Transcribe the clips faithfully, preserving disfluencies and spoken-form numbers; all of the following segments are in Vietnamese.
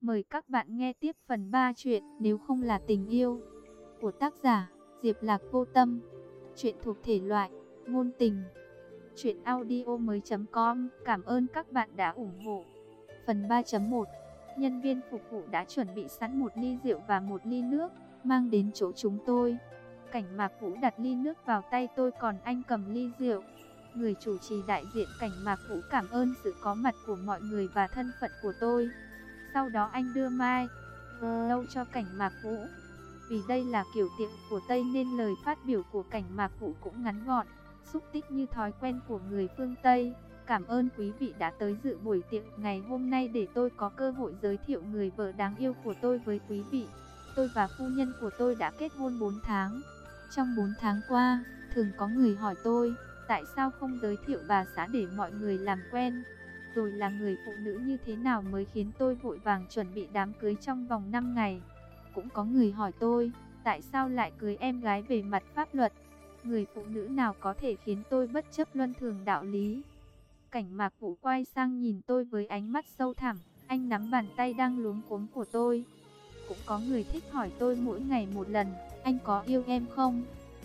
Mời các bạn nghe tiếp phần ba chuyện Nếu không là tình yêu của tác giả Diệp Lạc Vô Tâm. Chuyện thuộc thể loại ngôn tình. Truyện audio mới chấm com. Cảm ơn các bạn đã ủng hộ. Phần ba chấm một. Nhân viên phục vụ đã chuẩn bị sẵn một ly rượu và một ly nước, mang đến chỗ chúng tôi. Cảnh Mạc Vũ đặt ly nước vào tay tôi, còn anh cầm ly rượu. Người chủ trì đại diện Cảnh Mạc Vũ cảm ơn sự có mặt của mọi người và thân phận của tôi. Sau đó anh đưa mai lâu cho Cảnh Mạc Vũ. Vì đây là kiểu tiệc của Tây nên lời phát biểu của Cảnh Mạc Vũ cũng ngắn gọn, xúc tích như thói quen của người phương Tây. Cảm ơn quý vị đã tới dự buổi tiệc ngày hôm nay để tôi có cơ hội giới thiệu người vợ đáng yêu của tôi với quý vị. Tôi và phu nhân của tôi đã kết hôn bốn tháng. Trong bốn tháng qua, thường có người hỏi tôi, tại sao không giới thiệu bà xã để mọi người làm quen? Rồi là người phụ nữ như thế nào mới khiến tôi vội vàng chuẩn bị đám cưới trong vòng năm ngày? Cũng có người hỏi tôi, tại sao lại cưới em gái về mặt pháp luật? Người phụ nữ nào có thể khiến tôi bất chấp luân thường đạo lý? Cảnh Mạc Vũ quay sang nhìn tôi với ánh mắt sâu thẳm, anh nắm bàn tay đang luống cuống của tôi. Cũng có người thích hỏi tôi mỗi ngày một lần, anh có yêu em không?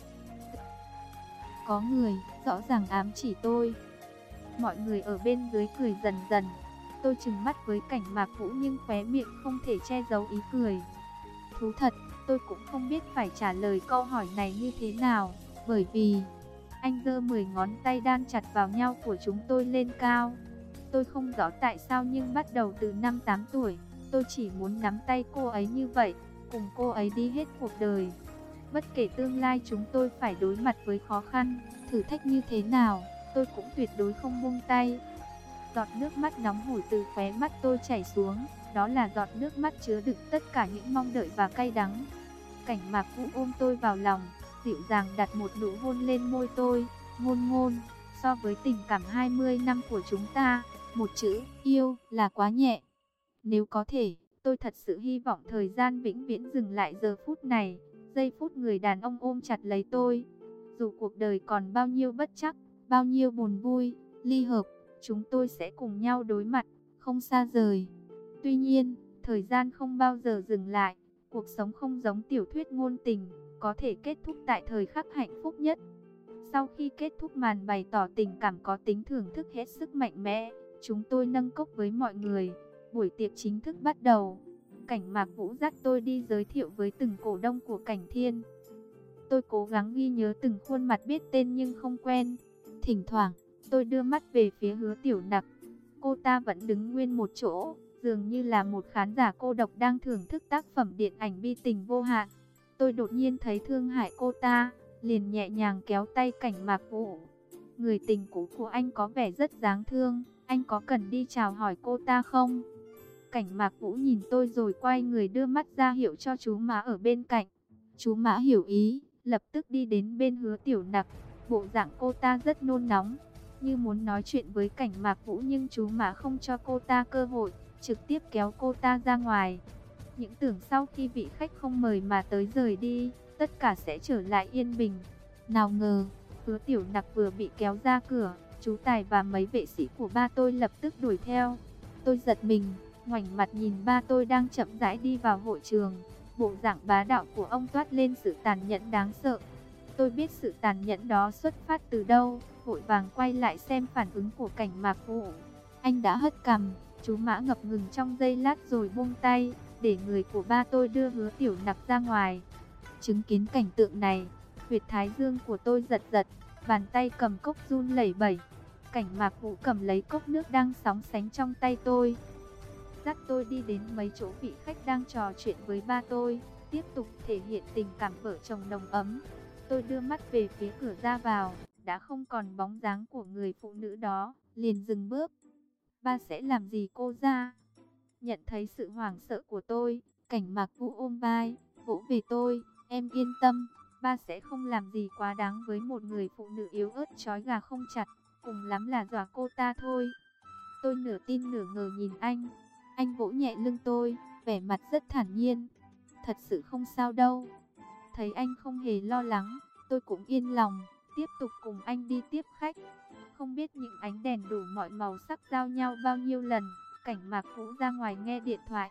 Có người rõ ràng ám chỉ tôi. Mọi người ở bên dưới cười dần dần. Tôi trừng mắt với Cảnh Mạc Vũ nhưng khóe miệng không thể che giấu ý cười. Thú thật, tôi cũng không biết phải trả lời câu hỏi này như thế nào, bởi vì anh giơ mười ngón tay đan chặt vào nhau của chúng tôi lên cao. Tôi không rõ tại sao nhưng bắt đầu từ năm tám tuổi, tôi chỉ muốn nắm tay cô ấy như vậy, cùng cô ấy đi hết cuộc đời. Bất kể tương lai chúng tôi phải đối mặt với khó khăn, thử thách như thế nào, tôi cũng tuyệt đối không buông tay. Giọt nước mắt nóng hổi từ khóe mắt tôi chảy xuống, đó là giọt nước mắt chứa đựng tất cả những mong đợi và cay đắng. Cảnh Mạc Vũ ôm tôi vào lòng, dịu dàng đặt một nụ hôn lên môi tôi. Ngôn ngôn, so với tình cảm hai mươi năm của chúng ta, một chữ yêu là quá nhẹ. Nếu có thể, tôi thật sự hy vọng thời gian vĩnh viễn dừng lại giờ phút này, giây phút người đàn ông ôm chặt lấy tôi. Dù cuộc đời còn bao nhiêu bất trắc, bao nhiêu buồn vui, ly hợp, chúng tôi sẽ cùng nhau đối mặt, không xa rời. Tuy nhiên, thời gian không bao giờ dừng lại, cuộc sống không giống tiểu thuyết ngôn tình, có thể kết thúc tại thời khắc hạnh phúc nhất. Sau khi kết thúc màn bày tỏ tình cảm có tính thưởng thức hết sức mạnh mẽ, chúng tôi nâng cốc với mọi người. Buổi tiệc chính thức bắt đầu. Cảnh Mạc Vũ dắt tôi đi giới thiệu với từng cổ đông của Cảnh Thiên. Tôi cố gắng ghi nhớ từng khuôn mặt biết tên nhưng không quen. Thỉnh thoảng, tôi đưa mắt về phía Hứa Tiểu Nặc. Cô ta vẫn đứng nguyên một chỗ, dường như là một khán giả cô độc đang thưởng thức tác phẩm điện ảnh bi tình vô hạn. Tôi đột nhiên thấy thương hại cô ta, liền nhẹ nhàng kéo tay Cảnh Mạc Vũ. Người tình cũ của anh có vẻ rất đáng thương, anh có cần đi chào hỏi cô ta không? Cảnh Mạc Vũ nhìn tôi rồi quay người đưa mắt ra hiệu cho chú Mã ở bên cạnh. Chú Mã hiểu ý, lập tức đi đến bên Hứa Tiểu Nặc. Bộ dạng cô ta rất nôn nóng, như muốn nói chuyện với Cảnh Mạc Vũ nhưng chú Mã không cho cô ta cơ hội, trực tiếp kéo cô ta ra ngoài. Những tưởng sau khi vị khách không mời mà tới rời đi, tất cả sẽ trở lại yên bình. Nào ngờ, Hứa Tiểu Nặc vừa bị kéo ra cửa, chú Tài và mấy vệ sĩ của ba tôi lập tức đuổi theo. Tôi giật mình, ngoảnh mặt nhìn ba tôi đang chậm rãi đi vào hội trường. Bộ dạng bá đạo của ông toát lên sự tàn nhẫn đáng sợ. Tôi biết sự tàn nhẫn đó xuất phát từ đâu, vội vàng quay lại xem phản ứng của Cảnh Mạc Vũ. Anh đã hất cằm, chú Mã ngập ngừng trong giây lát rồi buông tay, để người của ba tôi đưa Hứa Tiểu Nặc ra ngoài. Chứng kiến cảnh tượng này, huyệt thái dương của tôi giật giật, bàn tay cầm cốc run lẩy bẩy. Cảnh Mạc Vũ cầm lấy cốc nước đang sóng sánh trong tay tôi, dắt tôi đi đến mấy chỗ vị khách đang trò chuyện với ba tôi, tiếp tục thể hiện tình cảm vợ chồng nồng ấm. Tôi đưa mắt về phía cửa ra vào, đã không còn bóng dáng của người phụ nữ đó, liền dừng bước. Ba sẽ làm gì cô ra? Nhận thấy sự hoảng sợ của tôi, Cảnh Mạc Vũ ôm vai, vỗ về tôi, em yên tâm, ba sẽ không làm gì quá đáng với một người phụ nữ yếu ớt trói gà không chặt, cùng lắm là dọa cô ta thôi. Tôi nửa tin nửa ngờ nhìn anh, anh vỗ nhẹ lưng tôi, vẻ mặt rất thản nhiên. Thật sự không sao đâu. Thấy anh không hề lo lắng, tôi cũng yên lòng, tiếp tục cùng anh đi tiếp khách. Không biết những ánh đèn đủ mọi màu sắc giao nhau bao nhiêu lần, Cảnh Mạc Vũ ra ngoài nghe điện thoại.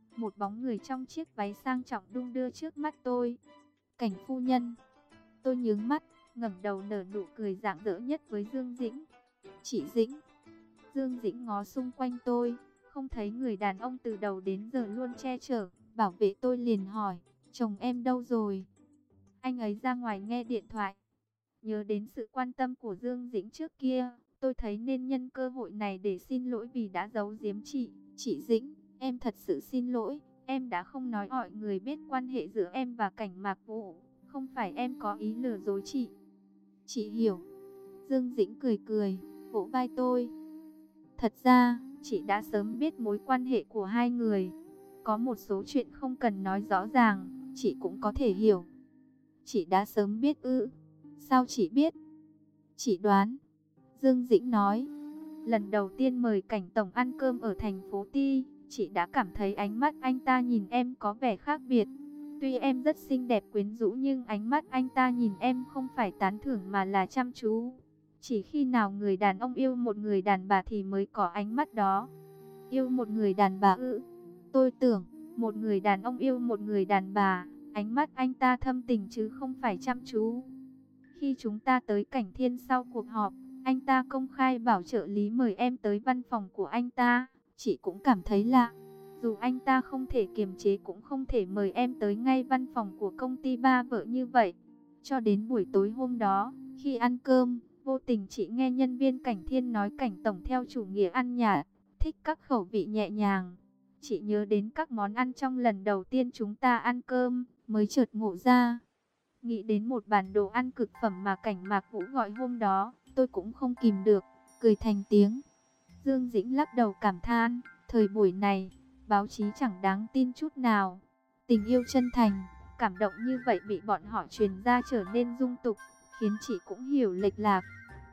một bóng người trong chiếc váy sang trọng đung đưa trước mắt tôi. Cảnh phu nhân. Tôi nhướng mắt, ngẩng đầu nở nụ cười rạng rỡ nhất với Dương Dĩnh. Chị Dĩnh. Dương Dĩnh ngó xung quanh tôi, không thấy người đàn ông từ đầu đến giờ luôn che chở, bảo vệ tôi, liền hỏi, chồng em đâu rồi? Anh ấy ra ngoài nghe điện thoại. Nhớ đến sự quan tâm của Dương Dĩnh trước kia, tôi thấy nên nhân cơ hội này để xin lỗi vì đã giấu giếm chị. Chị Dĩnh, em thật sự xin lỗi, em đã không nói mọi người biết quan hệ giữa em và Cảnh Mạc Vũ, không phải em có ý lừa dối chị. Chị hiểu. Dương Dĩnh cười cười, vỗ vai tôi. Thật ra, chị đã sớm biết mối quan hệ của hai người. Có một số chuyện không cần nói rõ ràng, chị cũng có thể hiểu. Chị đã sớm biết ư? Sao chị biết? Chị đoán. Dương Dĩnh nói, lần đầu tiên mời Cảnh Tổng ăn cơm ở thành phố Ti, chị đã cảm thấy ánh mắt anh ta nhìn em có vẻ khác biệt. Tuy em rất xinh đẹp quyến rũ nhưng ánh mắt anh ta nhìn em không phải tán thưởng mà là chăm chú. Chỉ khi nào người đàn ông yêu một người đàn bà thì mới có ánh mắt đó. Yêu một người đàn bà ư? Tôi tưởng, một người đàn ông yêu một người đàn bà, ánh mắt anh ta thâm tình chứ không phải chăm chú. Khi chúng ta tới Cảnh Thiên sau cuộc họp, anh ta công khai bảo trợ lý mời em tới văn phòng của anh ta. Chị cũng cảm thấy lạ. Dù anh ta không thể kiềm chế cũng không thể mời em tới ngay văn phòng của công ty ba vợ như vậy. Cho đến buổi tối hôm đó, khi ăn cơm, vô tình chị nghe nhân viên Cảnh Thiên nói Cảnh Tổng theo chủ nghĩa ăn nhạt, thích các khẩu vị nhẹ nhàng. Chị nhớ đến các món ăn trong lần đầu tiên chúng ta ăn cơm, mới chợt ngộ ra. Nghĩ đến một bản đồ ăn cực phẩm mà Cảnh Mạc Vũ gọi hôm đó, tôi cũng không kìm được, cười thành tiếng. Dương Dĩnh lắc đầu cảm than, thời buổi này, báo chí chẳng đáng tin chút nào. Tình yêu chân thành, cảm động như vậy bị bọn họ truyền ra trở nên dung tục, khiến chị cũng hiểu lệch lạc.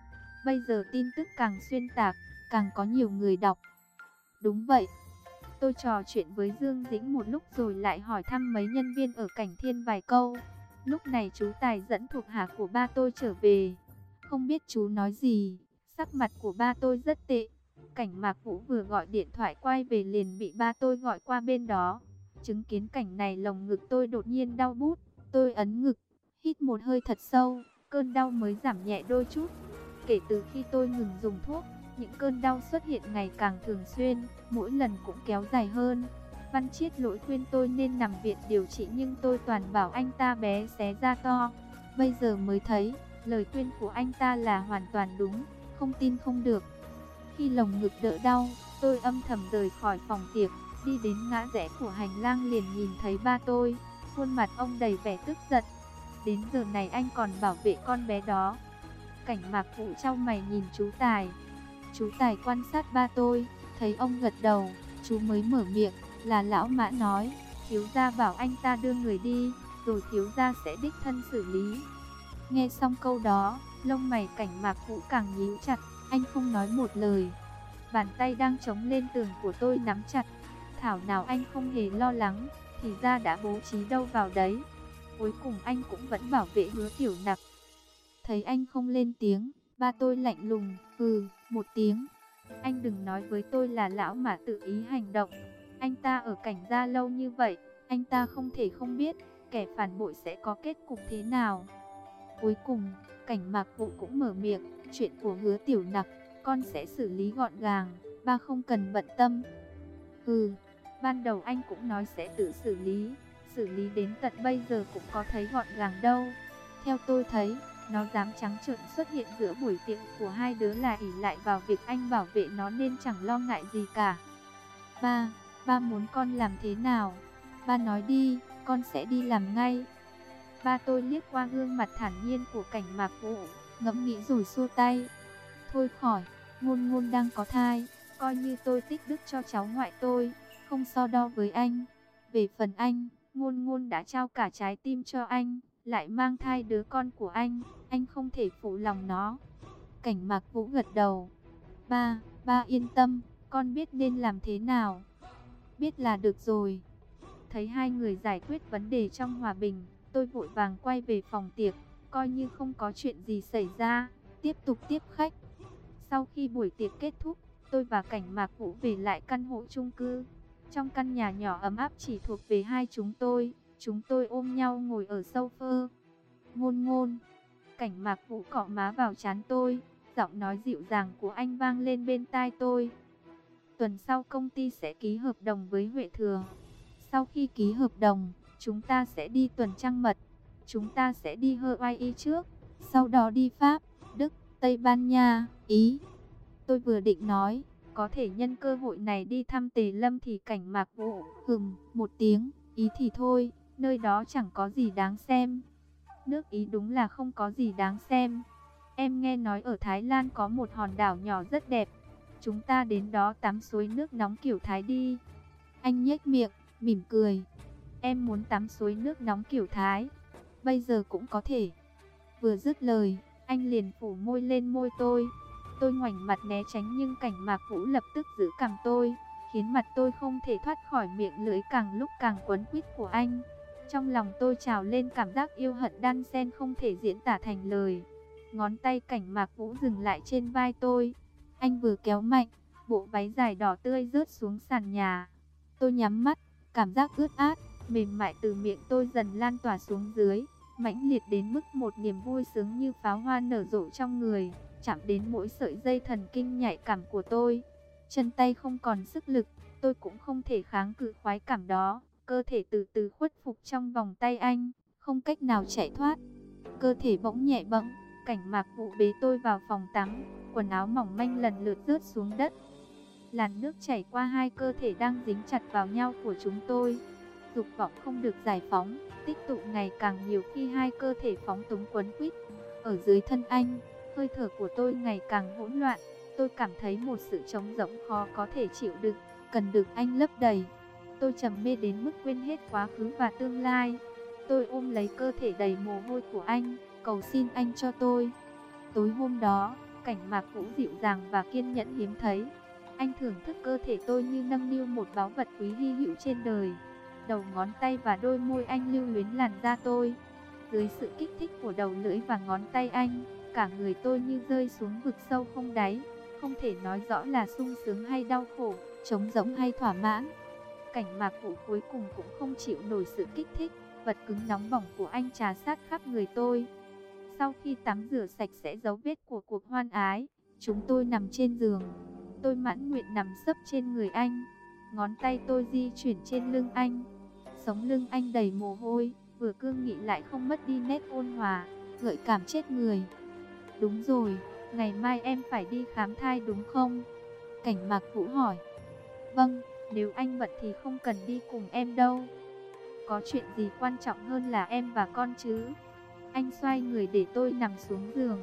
Bây giờ tin tức càng xuyên tạc, càng có nhiều người đọc. Đúng vậy. Tôi trò chuyện với Dương Dĩnh một lúc rồi lại hỏi thăm mấy nhân viên ở Cảnh Thiên vài câu. Lúc này chú Tài dẫn thuộc hạ của ba tôi trở về. Không biết chú nói gì, sắc mặt của ba tôi rất tệ. Cảnh Mạc Vũ vừa gọi điện thoại quay về liền bị ba tôi gọi qua bên đó. Chứng kiến cảnh này lồng ngực tôi đột nhiên đau bút. Tôi ấn ngực, hít một hơi thật sâu, cơn đau mới giảm nhẹ đôi chút. Kể từ khi tôi ngừng dùng thuốc, những cơn đau xuất hiện ngày càng thường xuyên, mỗi lần cũng kéo dài hơn. Văn Chiết Lỗi khuyên tôi nên nằm viện điều trị nhưng tôi toàn bảo anh ta bé xé ra to. Bây giờ mới thấy, lời khuyên của anh ta là hoàn toàn đúng, không tin không được. Khi lồng ngực đỡ đau, tôi âm thầm rời khỏi phòng tiệc, đi đến ngã rẽ của hành lang liền nhìn thấy ba tôi, khuôn mặt ông đầy vẻ tức giận. Đến giờ này anh còn bảo vệ con bé đó. Cảnh Mạc Vũ chau mày nhìn chú Tài. Chú Tài quan sát ba tôi, thấy ông gật đầu, chú mới mở miệng, là lão Mã nói, thiếu gia bảo anh ta đưa người đi, rồi thiếu gia sẽ đích thân xử lý. Nghe xong câu đó, lông mày Cảnh Mạc Vũ càng nhíu chặt, anh không nói một lời. Bàn tay đang chống lên tường của tôi nắm chặt. Thảo nào anh không hề lo lắng, thì ra đã bố trí đâu vào đấy. Cuối cùng anh cũng vẫn bảo vệ Hứa Tiểu Nặc. Thấy anh không lên tiếng, ba tôi lạnh lùng, ừ, một tiếng. Anh đừng nói với tôi là lão Mã tự ý hành động. Anh ta ở Cảnh gia lâu như vậy, anh ta không thể không biết kẻ phản bội sẽ có kết cục thế nào. Cuối cùng, Cảnh Mạc Vũ cũng mở miệng, chuyện của Hứa Tiểu Nặc, con sẽ xử lý gọn gàng, ba không cần bận tâm. Ừ, ban đầu anh cũng nói sẽ tự xử lý, xử lý đến tận bây giờ cũng có thấy gọn gàng đâu. Theo tôi thấy, nó dám trắng trợn xuất hiện giữa buổi tiệc của hai đứa là ỷ lại vào việc anh bảo vệ nó nên chẳng lo ngại gì cả. Ba, ba muốn con làm thế nào? Ba nói đi, con sẽ đi làm ngay. Ba tôi liếc qua gương mặt thản nhiên của Cảnh Mạc Vũ, ngẫm nghĩ rồi xua tay. Thôi khỏi, Ngôn Ngôn đang có thai, coi như tôi tích đức cho cháu ngoại tôi, không so đo với anh. Về phần anh, Ngôn Ngôn đã trao cả trái tim cho anh, lại mang thai đứa con của anh, anh không thể phụ lòng nó. Cảnh Mạc Vũ gật đầu. Ba, ba yên tâm, con biết nên làm thế nào. Biết là được rồi. Thấy hai người giải quyết vấn đề trong hòa bình, tôi vội vàng quay về phòng tiệc, coi như không có chuyện gì xảy ra, tiếp tục tiếp khách. Sau khi buổi tiệc kết thúc, tôi và Cảnh Mạc Vũ về lại căn hộ chung cư. Trong căn nhà nhỏ ấm áp chỉ thuộc về hai chúng tôi, chúng tôi ôm nhau ngồi ở sofa. Ngôn ngôn, Cảnh Mạc Vũ cọ má vào trán tôi, giọng nói dịu dàng của anh vang lên bên tai tôi. Tuần sau công ty sẽ ký hợp đồng với Huệ Thừa. Sau khi ký hợp đồng, chúng ta sẽ đi tuần trăng mật. Chúng ta sẽ đi Hawaii trước, sau đó đi Pháp, Đức, Tây Ban Nha, Ý. Tôi vừa định nói, có thể nhân cơ hội này đi thăm Tề Lâm thì Cảnh Mạc Vũ hừm một tiếng, ý thì thôi, nơi đó chẳng có gì đáng xem. Nước Ý đúng là không có gì đáng xem. Em nghe nói ở Thái Lan có một hòn đảo nhỏ rất đẹp. Chúng ta đến đó tắm suối nước nóng kiểu Thái đi. Anh nhếch miệng, mỉm cười. Em muốn tắm suối nước nóng kiểu Thái. Bây giờ cũng có thể. Vừa dứt lời, anh liền phủ môi lên môi tôi. Tôi ngoảnh mặt né tránh nhưng Cảnh Mạc Vũ lập tức giữ cằm tôi, khiến mặt tôi không thể thoát khỏi miệng lưỡi càng lúc càng quấn quýt của anh. Trong lòng tôi trào lên cảm giác yêu hận đan xen không thể diễn tả thành lời. Ngón tay Cảnh Mạc Vũ dừng lại trên vai tôi. Anh vừa kéo mạnh, bộ váy dài đỏ tươi rớt xuống sàn nhà. Tôi nhắm mắt, cảm giác ướt át, mềm mại từ miệng tôi dần lan tỏa xuống dưới, mãnh liệt đến mức một niềm vui sướng như pháo hoa nở rộ trong người, chạm đến mỗi sợi dây thần kinh nhạy cảm của tôi. Chân tay không còn sức lực, tôi cũng không thể kháng cự khoái cảm đó. Cơ thể từ từ khuất phục trong vòng tay anh, không cách nào chạy thoát. Cơ thể bỗng nhẹ bẫng, Cảnh Mạc Vũ bế tôi vào phòng tắm, quần áo mỏng manh lần lượt rớt xuống đất. Làn nước chảy qua hai cơ thể đang dính chặt vào nhau của chúng tôi. Dục vọng không được giải phóng, tích tụ ngày càng nhiều khi hai cơ thể phóng túng quấn quýt. Ở dưới thân anh, hơi thở của tôi ngày càng hỗn loạn. Tôi cảm thấy một sự trống rỗng khó có thể chịu đựng, cần được anh lấp đầy. Tôi trầm mê đến mức quên hết quá khứ và tương lai. Tôi ôm lấy cơ thể đầy mồ hôi của anh, cầu xin anh cho tôi. Tối hôm đó, Cảnh Mạc Vũ dịu dàng và kiên nhẫn hiếm thấy. Anh thưởng thức cơ thể tôi như nâng niu một báu vật quý hy hữu trên đời. Đầu ngón tay và đôi môi anh lưu luyến làn da tôi. Dưới sự kích thích của đầu lưỡi và ngón tay anh, cả người tôi như rơi xuống vực sâu không đáy. Không thể nói rõ là sung sướng hay đau khổ, trống rỗng hay thỏa mãn. Cảnh Mạc Vũ cuối cùng cũng không chịu nổi sự kích thích, vật cứng nóng bỏng của anh trà sát khắp người tôi. Sau khi tắm rửa sạch sẽ dấu vết của cuộc hoan ái, chúng tôi nằm trên giường. Tôi mãn nguyện nằm sấp trên người anh. Ngón tay tôi di chuyển trên lưng anh. Sống lưng anh đầy mồ hôi, vừa cương nghị lại không mất đi nét ôn hòa, gợi cảm chết người. Đúng rồi, ngày mai em phải đi khám thai đúng không? Cảnh Mạc Vũ hỏi. Vâng, nếu anh bận thì không cần đi cùng em đâu. Có chuyện gì quan trọng hơn là em và con chứ? Anh xoay người để tôi nằm xuống giường,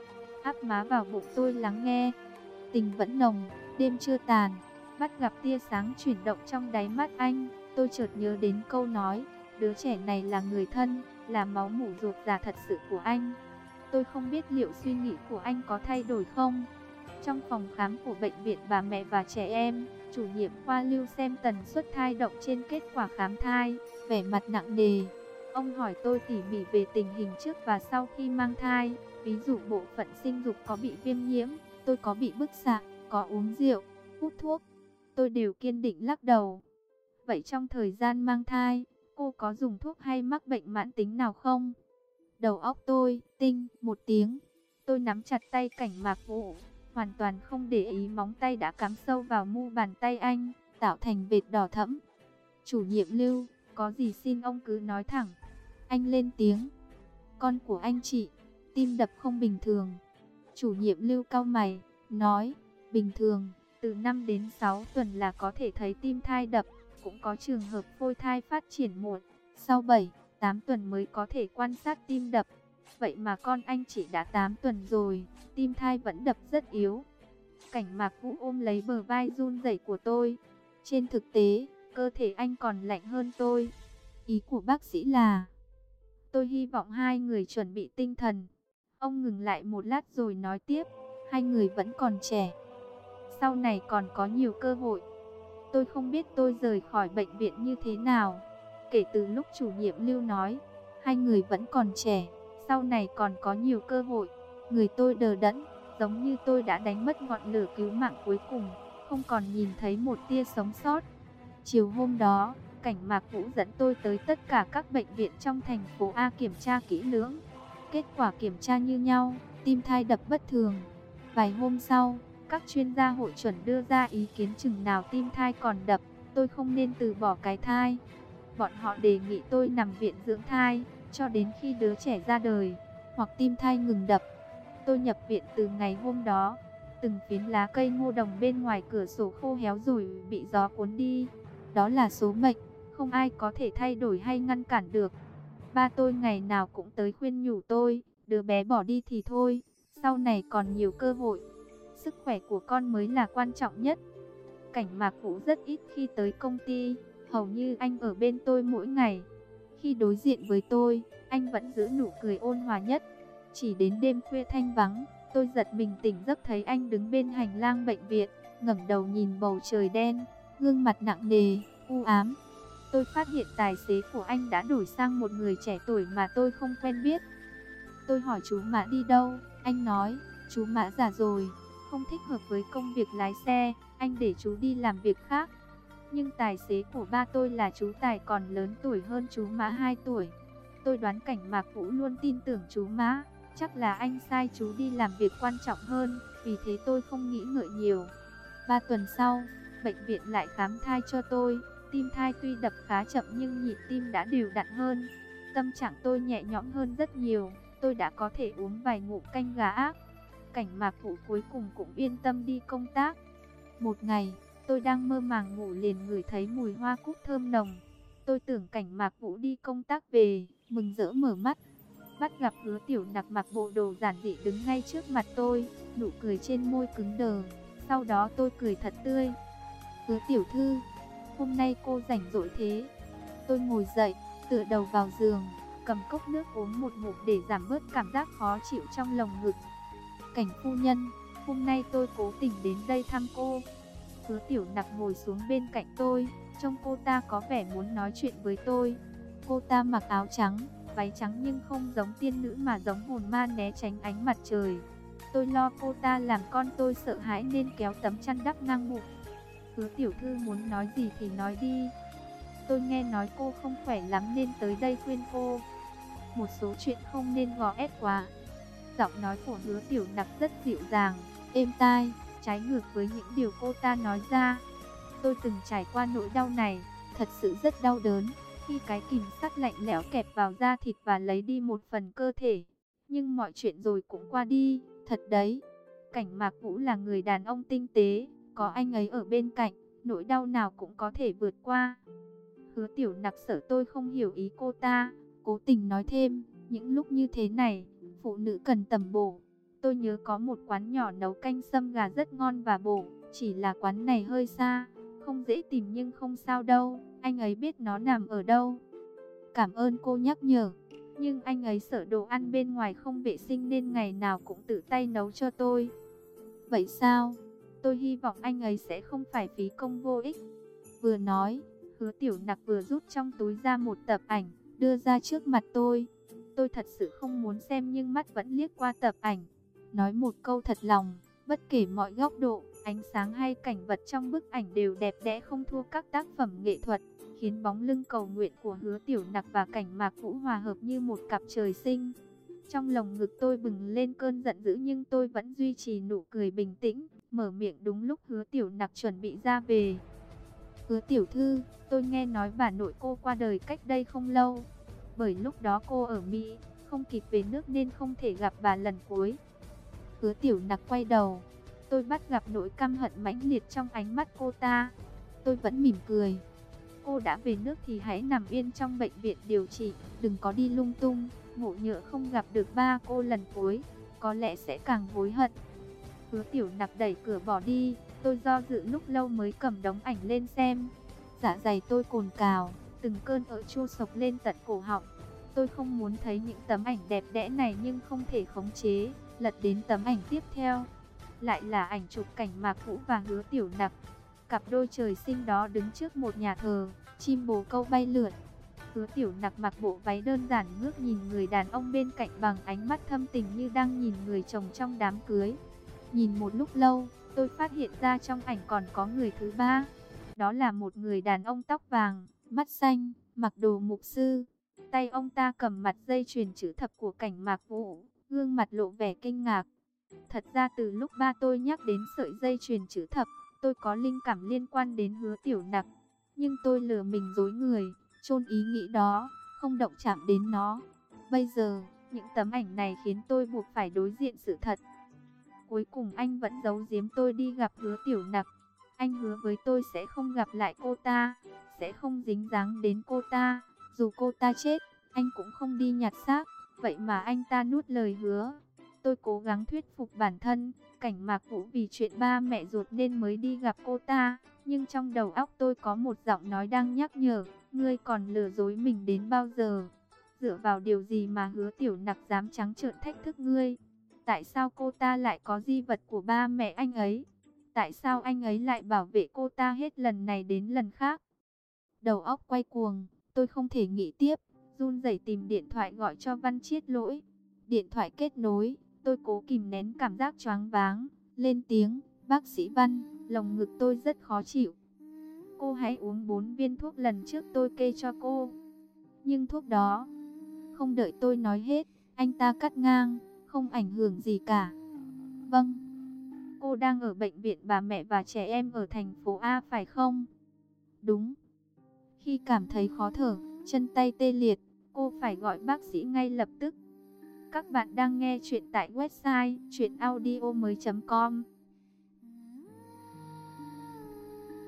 áp má vào bụng tôi lắng nghe. Tình vẫn nồng, đêm chưa tàn, bắt gặp tia sáng chuyển động trong đáy mắt anh. Tôi chợt nhớ đến câu nói, đứa trẻ này là người thân, là máu mủ ruột già thật sự của anh. Tôi không biết liệu suy nghĩ của anh có thay đổi không? Trong phòng khám của bệnh viện Bà Mẹ và Trẻ Em, chủ nhiệm khoa Lưu xem tần suất thai động trên kết quả khám thai, vẻ mặt nặng nề. Ông hỏi tôi tỉ mỉ về tình hình trước và sau khi mang thai, ví dụ bộ phận sinh dục có bị viêm nhiễm, tôi có bị bức xạ, có uống rượu, hút thuốc. Tôi đều kiên định lắc đầu. Vậy trong thời gian mang thai, cô có dùng thuốc hay mắc bệnh mãn tính nào không? Đầu óc tôi tinh một tiếng. Tôi nắm chặt tay Cảnh Mạc Vũ, hoàn toàn không để ý móng tay đã cắm sâu vào mu bàn tay anh, tạo thành vệt đỏ thẫm. Chủ nhiệm Lưu, có gì xin ông cứ nói thẳng. Anh lên tiếng. Con của anh chị, tim đập không bình thường. Chủ nhiệm Lưu cau mày, nói, bình thường, từ năm đến sáu tuần là có thể thấy tim thai đập, cũng có trường hợp phôi thai phát triển muộn, sau bảy, tám tuần mới có thể quan sát tim đập. Vậy mà con anh chị đã tám tuần rồi, tim thai vẫn đập rất yếu. Cảnh Mạc Vũ ôm lấy bờ vai run rẩy của tôi. Trên thực tế, cơ thể anh còn lạnh hơn tôi. Ý của bác sĩ là... Tôi hy vọng hai người chuẩn bị tinh thần. Ông ngừng lại một lát rồi nói tiếp, hai người vẫn còn trẻ, sau này còn có nhiều cơ hội. Tôi không biết tôi rời khỏi bệnh viện như thế nào. Kể từ lúc chủ nhiệm Lưu nói, hai người vẫn còn trẻ, sau này còn có nhiều cơ hội, người tôi đờ đẫn, giống như tôi đã đánh mất ngọn lửa cứu mạng cuối cùng, không còn nhìn thấy một tia sống sót. Chiều hôm đó, Cảnh Mạc Vũ dẫn tôi tới tất cả các bệnh viện trong thành phố A kiểm tra kỹ lưỡng. Kết quả kiểm tra như nhau, tim thai đập bất thường. Vài hôm sau, các chuyên gia hội chuẩn đưa ra ý kiến chừng nào tim thai còn đập, tôi không nên từ bỏ cái thai. Bọn họ đề nghị tôi nằm viện dưỡng thai, cho đến khi đứa trẻ ra đời, hoặc tim thai ngừng đập. Tôi nhập viện từ ngày hôm đó. Từng phiến lá cây ngô đồng bên ngoài cửa sổ khô héo rồi bị gió cuốn đi. Đó là số mệnh, không ai có thể thay đổi hay ngăn cản được. Ba tôi ngày nào cũng tới khuyên nhủ tôi, đứa bé bỏ đi thì thôi, sau này còn nhiều cơ hội. Sức khỏe của con mới là quan trọng nhất. Cảnh Mạc Vũ rất ít khi tới công ty, hầu như anh ở bên tôi mỗi ngày. Khi đối diện với tôi, anh vẫn giữ nụ cười ôn hòa nhất. Chỉ đến đêm khuya thanh vắng, tôi giật mình tỉnh giấc thấy anh đứng bên hành lang bệnh viện, ngẩng đầu nhìn bầu trời đen, gương mặt nặng nề, u ám. Tôi phát hiện tài xế của anh đã đổi sang một người trẻ tuổi mà tôi không quen biết. Tôi hỏi chú Mã đi đâu, anh nói, chú Mã già rồi, không thích hợp với công việc lái xe, anh để chú đi làm việc khác. Nhưng tài xế của ba tôi là chú Tài còn lớn tuổi hơn chú Mã hai tuổi. Tôi đoán Cảnh Mạc Vũ luôn tin tưởng chú Mã, chắc là anh sai chú đi làm việc quan trọng hơn, vì thế tôi không nghĩ ngợi nhiều. Ba tuần sau, bệnh viện lại khám thai cho tôi. Tim thai tuy đập khá chậm nhưng nhịp tim đã đều đặn hơn. Tâm trạng tôi nhẹ nhõm hơn rất nhiều, tôi đã có thể uống vài ngụm canh gà ác. Cảnh Mạc Vũ cuối cùng cũng yên tâm đi công tác. Một ngày, tôi đang mơ màng ngủ liền ngửi thấy mùi hoa cúc thơm nồng. Tôi tưởng Cảnh Mạc Vũ đi công tác về, mừng rỡ mở mắt. Bắt gặp Hứa Tiểu Nặc mặc bộ đồ giản dị đứng ngay trước mặt tôi, nụ cười trên môi cứng đờ. Sau đó tôi cười thật tươi. Hứa tiểu thư, hôm nay cô rảnh rỗi thế? Tôi ngồi dậy, tựa đầu vào giường, cầm cốc nước uống một ngụm để giảm bớt cảm giác khó chịu trong lồng ngực. Cảnh phu nhân, hôm nay tôi cố tình đến đây thăm cô. Hứa Tiểu Nặc ngồi xuống bên cạnh tôi, trông cô ta có vẻ muốn nói chuyện với tôi. Cô ta mặc áo trắng, váy trắng nhưng không giống tiên nữ mà giống hồn ma né tránh ánh mặt trời. Tôi lo cô ta làm con tôi sợ hãi nên kéo tấm chăn đắp ngang bụng. Hứa tiểu thư muốn nói gì thì nói đi. Tôi nghe nói cô không khỏe lắm nên tới đây khuyên cô. Một số chuyện không nên gò ép quá. Giọng nói của Hứa Tiểu Nặc rất dịu dàng, êm tai, trái ngược với những điều cô ta nói ra. Tôi từng trải qua nỗi đau này, thật sự rất đau đớn. Khi cái kìm sắt lạnh lẽo kẹp vào da thịt và lấy đi một phần cơ thể. Nhưng mọi chuyện rồi cũng qua đi, thật đấy. Cảnh Mạc Vũ là người đàn ông tinh tế, có anh ấy ở bên cạnh, nỗi đau nào cũng có thể vượt qua. Hứa Tiểu Nặc sợ tôi không hiểu ý cô ta, cố tình nói thêm, những lúc như thế này, phụ nữ cần tầm bổ. Tôi nhớ có một quán nhỏ nấu canh sâm gà rất ngon và bổ, chỉ là quán này hơi xa, không dễ tìm nhưng không sao đâu, anh ấy biết nó nằm ở đâu. Cảm ơn cô nhắc nhở, nhưng anh ấy sợ đồ ăn bên ngoài không vệ sinh nên ngày nào cũng tự tay nấu cho tôi. Vậy sao? Tôi hy vọng anh ấy sẽ không phải phí công vô ích. Vừa nói, Hứa Tiểu Nặc vừa rút trong túi ra một tập ảnh, đưa ra trước mặt tôi. Tôi thật sự không muốn xem nhưng mắt vẫn liếc qua tập ảnh. Nói một câu thật lòng, bất kể mọi góc độ, ánh sáng hay cảnh vật trong bức ảnh đều đẹp đẽ không thua các tác phẩm nghệ thuật, khiến bóng lưng cầu nguyện của Hứa Tiểu Nặc và Cảnh Mạc Vũ hòa hợp như một cặp trời sinh. Trong lồng ngực tôi bừng lên cơn giận dữ nhưng tôi vẫn duy trì nụ cười bình tĩnh, mở miệng đúng lúc Hứa Tiểu Nặc chuẩn bị ra về. Hứa tiểu thư, tôi nghe nói bà nội cô qua đời cách đây không lâu. Bởi lúc đó cô ở Mỹ, không kịp về nước nên không thể gặp bà lần cuối. Hứa Tiểu Nặc quay đầu, tôi bắt gặp nỗi căm hận mãnh liệt trong ánh mắt cô ta. Tôi vẫn mỉm cười. Cô đã về nước thì hãy nằm yên trong bệnh viện điều trị, đừng có đi lung tung, ngộ nhỡ không gặp được ba cô lần cuối, có lẽ sẽ càng hối hận. Hứa Tiểu Nặc đẩy cửa bỏ đi, tôi do dự lúc lâu mới cầm đống ảnh lên xem. Dạ dày tôi cồn cào, từng cơn ợ chua sộc lên tận cổ họng. Tôi không muốn thấy những tấm ảnh đẹp đẽ này nhưng không thể khống chế, lật đến tấm ảnh tiếp theo. Lại là ảnh chụp Cảnh Mạc Vũ và Hứa Tiểu Nặc. Cặp đôi trời sinh đó đứng trước một nhà thờ, chim bồ câu bay lượn. Hứa Tiểu Nặc mặc bộ váy đơn giản ngước nhìn người đàn ông bên cạnh bằng ánh mắt thâm tình như đang nhìn người chồng trong đám cưới. Nhìn một lúc lâu, tôi phát hiện ra trong ảnh còn có người thứ ba. Đó là một người đàn ông tóc vàng, mắt xanh, mặc đồ mục sư. Tay ông ta cầm mặt dây chuyền chữ thập của Cảnh Mạc Vũ, gương mặt lộ vẻ kinh ngạc. Thật ra từ lúc ba tôi nhắc đến sợi dây chuyền chữ thập, tôi có linh cảm liên quan đến Hứa Tiểu Nặc. Nhưng tôi lừa mình dối người, chôn ý nghĩ đó, không động chạm đến nó. Bây giờ, những tấm ảnh này khiến tôi buộc phải đối diện sự thật. Cuối cùng anh vẫn giấu giếm tôi đi gặp Hứa Tiểu Nặc. Anh hứa với tôi sẽ không gặp lại cô ta, sẽ không dính dáng đến cô ta. Dù cô ta chết, anh cũng không đi nhặt xác. Vậy mà anh ta nuốt lời hứa. Tôi cố gắng thuyết phục bản thân, Cảnh Mạc Vũ vì chuyện ba mẹ ruột nên mới đi gặp cô ta. Nhưng trong đầu óc tôi có một giọng nói đang nhắc nhở, ngươi còn lừa dối mình đến bao giờ? Dựa vào điều gì mà Hứa Tiểu Nặc dám trắng trợn thách thức ngươi? Tại sao cô ta lại có di vật của ba mẹ anh ấy? Tại sao anh ấy lại bảo vệ cô ta hết lần này đến lần khác? Đầu óc quay cuồng, tôi không thể nghĩ tiếp, run rẩy tìm điện thoại gọi cho Văn Chiết Lỗi. Điện thoại kết nối, tôi cố kìm nén cảm giác choáng váng, lên tiếng, bác sĩ Văn, lồng ngực tôi rất khó chịu. Cô hãy uống bốn viên thuốc lần trước tôi kê cho cô. Nhưng thuốc đó, không đợi tôi nói hết, anh ta cắt ngang, không ảnh hưởng gì cả. Vâng, cô đang ở bệnh viện bà mẹ và trẻ em ở thành phố A phải không? Đúng. Khi cảm thấy khó thở, chân tay tê liệt, cô phải gọi bác sĩ ngay lập tức. Các bạn đang nghe chuyện tại website truyện audio mới chấm com.